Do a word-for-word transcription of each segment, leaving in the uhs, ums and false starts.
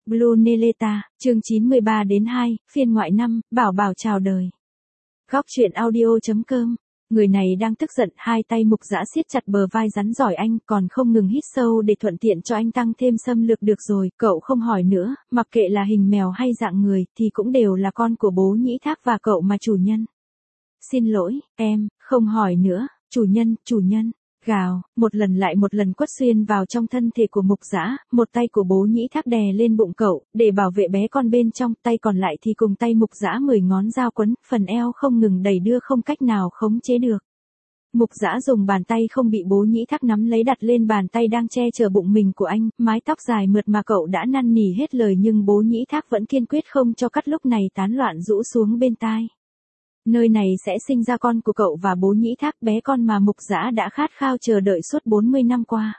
Blue Neleta, chương chín mươi ba đến hai, phiên ngoại năm, Bảo Bảo chào đời. Góc truyện audio.com. Người này đang tức giận, hai tay Mục Dã siết chặt bờ vai rắn giỏi anh, còn không ngừng hít sâu để thuận tiện cho anh tăng thêm xâm lược. Được rồi, cậu không hỏi nữa, mặc kệ là hình mèo hay dạng người, thì cũng đều là con của bố Nhĩ Thác và cậu mà chủ nhân. Xin lỗi, em, không hỏi nữa, chủ nhân, chủ nhân. Gào, một lần lại một lần quất xuyên vào trong thân thể của Mục Dã, một tay của bố Nhĩ Thác đè lên bụng cậu, để bảo vệ bé con bên trong, tay còn lại thì cùng tay Mục Dã mười ngón dao quấn, phần eo không ngừng đẩy đưa không cách nào khống chế được. Mục Dã dùng bàn tay không bị bố Nhĩ Thác nắm lấy đặt lên bàn tay đang che chở bụng mình của anh, mái tóc dài mượt mà cậu đã năn nỉ hết lời nhưng bố Nhĩ Thác vẫn kiên quyết không cho cắt, lúc này tán loạn rũ xuống bên tai. Nơi này sẽ sinh ra con của cậu và bố Nhĩ Thác, bé con mà Mục Dã đã khát khao chờ đợi suốt bốn mươi năm qua.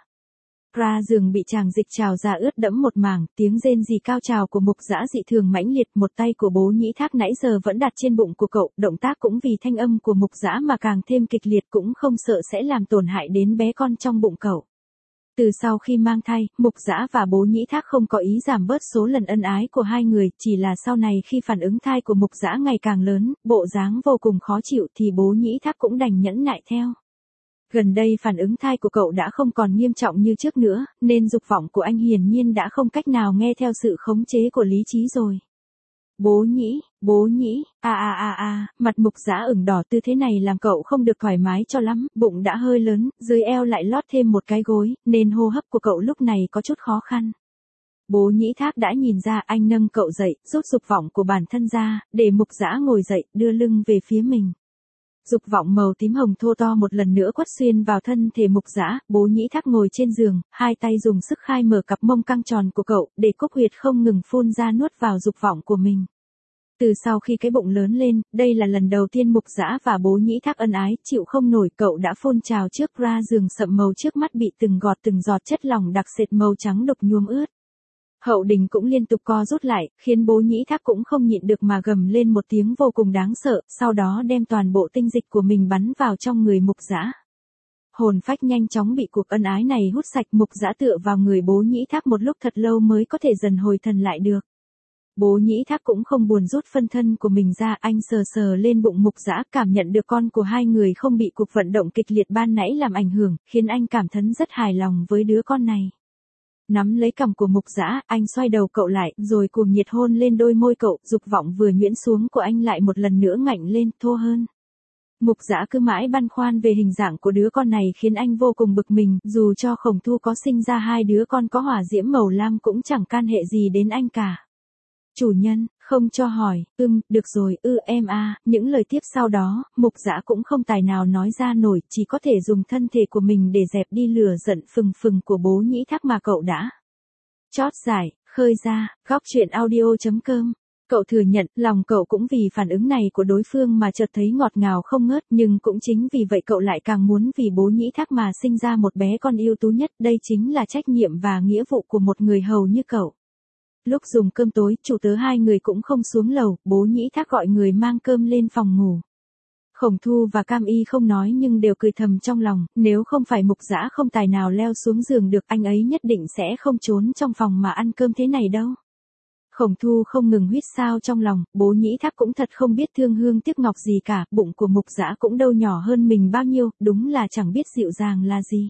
Ra giường bị chàng dịch trào ra ướt đẫm một mảng, tiếng rên rỉ cao trào của Mục Dã dị thường mãnh liệt, một tay của bố Nhĩ Thác nãy giờ vẫn đặt trên bụng của cậu, động tác cũng vì thanh âm của Mục Dã mà càng thêm kịch liệt, cũng không sợ sẽ làm tổn hại đến bé con trong bụng cậu. Từ sau khi mang thai, Mục Dã và bố Nhĩ Thác không có ý giảm bớt số lần ân ái của hai người, chỉ là sau này khi phản ứng thai của Mục Dã ngày càng lớn, bộ dáng vô cùng khó chịu thì bố Nhĩ Thác cũng đành nhẫn nại theo. Gần đây phản ứng thai của cậu đã không còn nghiêm trọng như trước nữa, nên dục vọng của anh hiển nhiên đã không cách nào nghe theo sự khống chế của lý trí rồi. Bố Nhĩ, bố Nhĩ, a a a a, mặt Mục Dã ửng đỏ, tư thế này làm cậu không được thoải mái cho lắm, bụng đã hơi lớn, dưới eo lại lót thêm một cái gối, nên hô hấp của cậu lúc này có chút khó khăn. Bố Nhĩ Thác đã nhìn ra, anh nâng cậu dậy, rút dục vọng của bản thân ra, để Mục Dã ngồi dậy, đưa lưng về phía mình. Dục vọng màu tím hồng thô to một lần nữa quất xuyên vào thân thể Mục Dã, bố Nhĩ Thác ngồi trên giường, hai tay dùng sức khai mở cặp mông căng tròn của cậu, để cúc huyệt không ngừng phun ra nuốt vào dục vọng của mình. Từ sau khi cái bụng lớn lên, đây là lần đầu tiên Mục Dã và bố Nhĩ Thác ân ái, chịu không nổi, cậu đã phun trào trước ra giường, sậm màu trước mắt bị từng gọt từng giọt chất lỏng đặc sệt màu trắng đục nhuốm ướt. Hậu đình cũng liên tục co rút lại, khiến bố Nhĩ Thác cũng không nhịn được mà gầm lên một tiếng vô cùng đáng sợ, sau đó đem toàn bộ tinh dịch của mình bắn vào trong người Mục Dã. Hồn phách nhanh chóng bị cuộc ân ái này hút sạch, Mục Dã tựa vào người bố Nhĩ Thác một lúc thật lâu mới có thể dần hồi thần lại được. Bố Nhĩ Thác cũng không buồn rút phân thân của mình ra, anh sờ sờ lên bụng Mục Dã, cảm nhận được con của hai người không bị cuộc vận động kịch liệt ban nãy làm ảnh hưởng, khiến anh cảm thấy rất hài lòng với đứa con này. Nắm lấy cằm của Mục Dã, anh xoay đầu cậu lại, rồi cuồng nhiệt hôn lên đôi môi cậu, dục vọng vừa nhuyễn xuống của anh lại một lần nữa ngạnh lên, thô hơn. Mục Dã cứ mãi băn khoăn về hình dạng của đứa con này khiến anh vô cùng bực mình, dù cho Khổng Thu có sinh ra hai đứa con có hỏa diễm màu lam cũng chẳng can hệ gì đến anh cả. Chủ nhân, không cho hỏi, ưm, được rồi, ư em a, à. Những lời tiếp sau đó, Mục Dã cũng không tài nào nói ra nổi, chỉ có thể dùng thân thể của mình để dẹp đi lửa giận phừng phừng của bố Nhĩ Thác mà cậu đã chót giải, khơi ra. Góc truyện audio.com. Cậu thừa nhận, lòng cậu cũng vì phản ứng này của đối phương mà chợt thấy ngọt ngào không ngớt, nhưng cũng chính vì vậy cậu lại càng muốn vì bố Nhĩ Thác mà sinh ra một bé con ưu tú nhất, đây chính là trách nhiệm và nghĩa vụ của một người hầu như cậu. Lúc dùng cơm tối, chủ tớ hai người cũng không xuống lầu, bố Nhĩ Thác gọi người mang cơm lên phòng ngủ. Khổng Thu và Cam Y không nói nhưng đều cười thầm trong lòng, nếu không phải Mục Dã không tài nào leo xuống giường được, anh ấy nhất định sẽ không trốn trong phòng mà ăn cơm thế này đâu. Khổng Thu không ngừng huýt sáo trong lòng, bố Nhĩ Thác cũng thật không biết thương hương tiếc ngọc gì cả, bụng của Mục Dã cũng đâu nhỏ hơn mình bao nhiêu, đúng là chẳng biết dịu dàng là gì.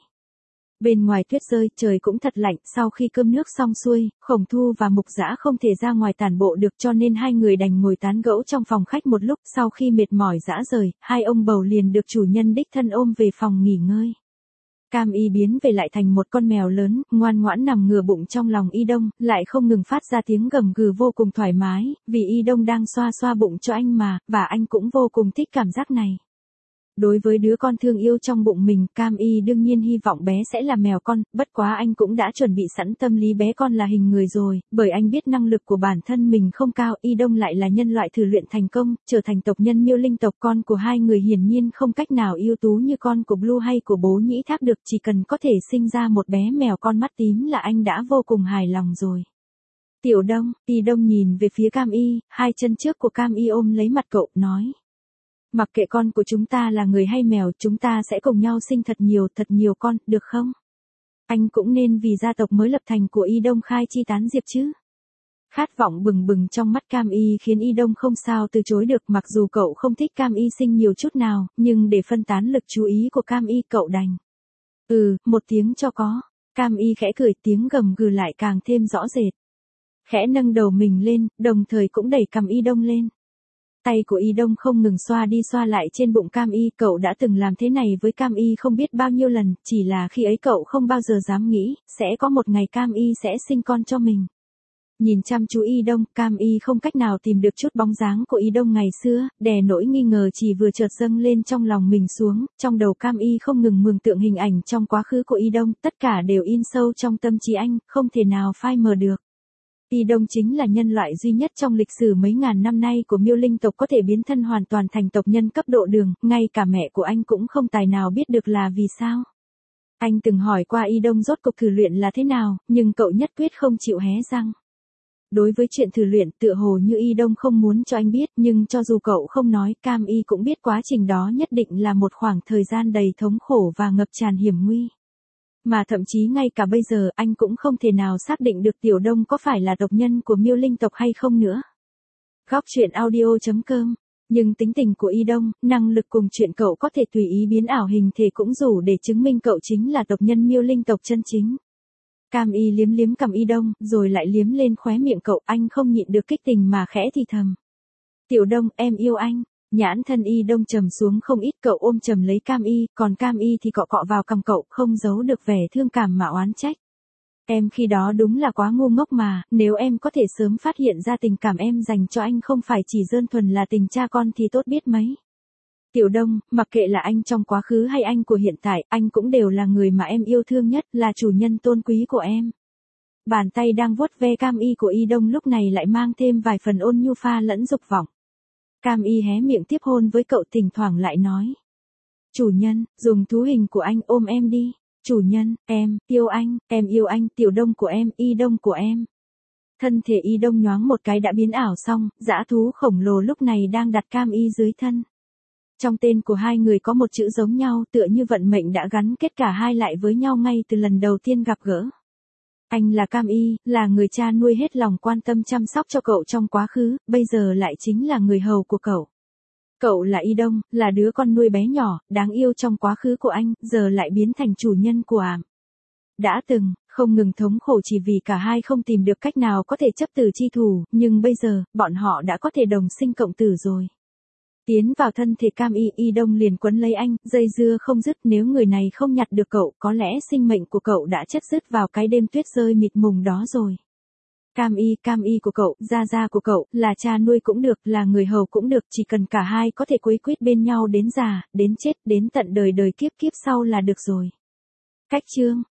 Bên ngoài tuyết rơi, trời cũng thật lạnh, sau khi cơm nước xong xuôi, Khổng Thu và Mục Dã không thể ra ngoài tản bộ được cho nên hai người đành ngồi tán gẫu trong phòng khách một lúc, sau khi mệt mỏi rã rời, hai ông bầu liền được chủ nhân đích thân ôm về phòng nghỉ ngơi. Cam Y biến về lại thành một con mèo lớn, ngoan ngoãn nằm ngửa bụng trong lòng Y Đông, lại không ngừng phát ra tiếng gầm gừ vô cùng thoải mái, vì Y Đông đang xoa xoa bụng cho anh mà, và anh cũng vô cùng thích cảm giác này. Đối với đứa con thương yêu trong bụng mình, Cam Y đương nhiên hy vọng bé sẽ là mèo con, bất quá anh cũng đã chuẩn bị sẵn tâm lý bé con là hình người rồi, bởi anh biết năng lực của bản thân mình không cao, Y Đông lại là nhân loại thử luyện thành công, trở thành tộc nhân Miêu Linh tộc, con của hai người hiển nhiên không cách nào ưu tú như con của Blue hay của bố Nhĩ Thác được, chỉ cần có thể sinh ra một bé mèo con mắt tím là anh đã vô cùng hài lòng rồi. Tiểu Đông, Y Đông nhìn về phía Cam Y, hai chân trước của Cam Y ôm lấy mặt cậu, nói. Mặc kệ con của chúng ta là người hay mèo, chúng ta sẽ cùng nhau sinh thật nhiều, thật nhiều con, được không? Anh cũng nên vì gia tộc mới lập thành của Y Đông khai chi tán diệp chứ. Khát vọng bừng bừng trong mắt Cam Y khiến Y Đông không sao từ chối được, mặc dù cậu không thích Cam Y sinh nhiều chút nào, nhưng để phân tán lực chú ý của Cam Y cậu đành. Ừ, một tiếng cho có. Cam Y khẽ cười, tiếng gầm gừ lại càng thêm rõ rệt. Khẽ nâng đầu mình lên, đồng thời cũng đẩy cằm Y Đông lên. Tay của Y Đông không ngừng xoa đi xoa lại trên bụng Cam Y, cậu đã từng làm thế này với Cam Y không biết bao nhiêu lần, chỉ là khi ấy cậu không bao giờ dám nghĩ, sẽ có một ngày Cam Y sẽ sinh con cho mình. Nhìn chăm chú Y Đông, Cam Y không cách nào tìm được chút bóng dáng của Y Đông ngày xưa, đè nỗi nghi ngờ chỉ vừa chợt dâng lên trong lòng mình xuống, trong đầu Cam Y không ngừng mường tượng hình ảnh trong quá khứ của Y Đông, tất cả đều in sâu trong tâm trí anh, không thể nào phai mờ được. Y Đông chính là nhân loại duy nhất trong lịch sử mấy ngàn năm nay của Miêu Linh tộc có thể biến thân hoàn toàn thành tộc nhân cấp độ Đường, ngay cả mẹ của anh cũng không tài nào biết được là vì sao. Anh từng hỏi qua Y Đông rốt cuộc thử luyện là thế nào, nhưng cậu nhất quyết không chịu hé răng. Đối với chuyện thử luyện, tựa hồ như Y Đông không muốn cho anh biết, nhưng cho dù cậu không nói, Cam Y cũng biết quá trình đó nhất định là một khoảng thời gian đầy thống khổ và ngập tràn hiểm nguy. Mà thậm chí ngay cả bây giờ anh cũng không thể nào xác định được Tiểu Đông có phải là tộc nhân của Miêu Linh tộc hay không nữa. Góc truyện audio chấm com. Nhưng tính tình của Y Đông, năng lực cùng chuyện cậu có thể tùy ý biến ảo hình thể cũng đủ để chứng minh cậu chính là tộc nhân Miêu Linh tộc chân chính. Cam Y liếm liếm cằm Y Đông, rồi lại liếm lên khóe miệng cậu, anh không nhịn được kích tình mà khẽ thì thầm. Tiểu Đông, em yêu anh. Nhãn thân Y Đông trầm xuống không ít, cậu ôm chầm lấy Cam Y, còn Cam Y thì cọ cọ vào cằm cậu, không giấu được vẻ thương cảm mà oán trách. Em khi đó đúng là quá ngu ngốc mà, nếu em có thể sớm phát hiện ra tình cảm em dành cho anh không phải chỉ đơn thuần là tình cha con thì tốt biết mấy. Tiểu Đông, mặc kệ là anh trong quá khứ hay anh của hiện tại, anh cũng đều là người mà em yêu thương nhất, là chủ nhân tôn quý của em. Bàn tay đang vuốt ve Cam Y của Y Đông lúc này lại mang thêm vài phần ôn nhu pha lẫn dục vọng. Cam Y hé miệng tiếp hôn với cậu, thỉnh thoảng lại nói. Chủ nhân, dùng thú hình của anh ôm em đi. Chủ nhân, em, yêu anh, em yêu anh, Tiểu Đông của em, Y Đông của em. Thân thể Y Đông nhoáng một cái đã biến ảo xong, dã thú khổng lồ lúc này đang đặt Cam Y dưới thân. Trong tên của hai người có một chữ giống nhau, tựa như vận mệnh đã gắn kết cả hai lại với nhau ngay từ lần đầu tiên gặp gỡ. Anh là Cam Y, là người cha nuôi hết lòng quan tâm chăm sóc cho cậu trong quá khứ, bây giờ lại chính là người hầu của cậu. Cậu là Y Đông, là đứa con nuôi bé nhỏ, đáng yêu trong quá khứ của anh, giờ lại biến thành chủ nhân của ảm. Đã từng, không ngừng thống khổ chỉ vì cả hai không tìm được cách nào có thể chấp từ chi thủ, nhưng bây giờ, bọn họ đã có thể đồng sinh cộng tử rồi. Tiến vào thân thể Cam Y, Y Đông liền quấn lấy anh, dây dưa không dứt, nếu người này không nhặt được cậu, có lẽ sinh mệnh của cậu đã chất dứt vào cái đêm tuyết rơi mịt mùng đó rồi. Cam Y, Cam Y của cậu, gia gia của cậu, là cha nuôi cũng được, là người hầu cũng được, chỉ cần cả hai có thể quấy quýt bên nhau đến già, đến chết, đến tận đời đời kiếp kiếp sau là được rồi. Cách chương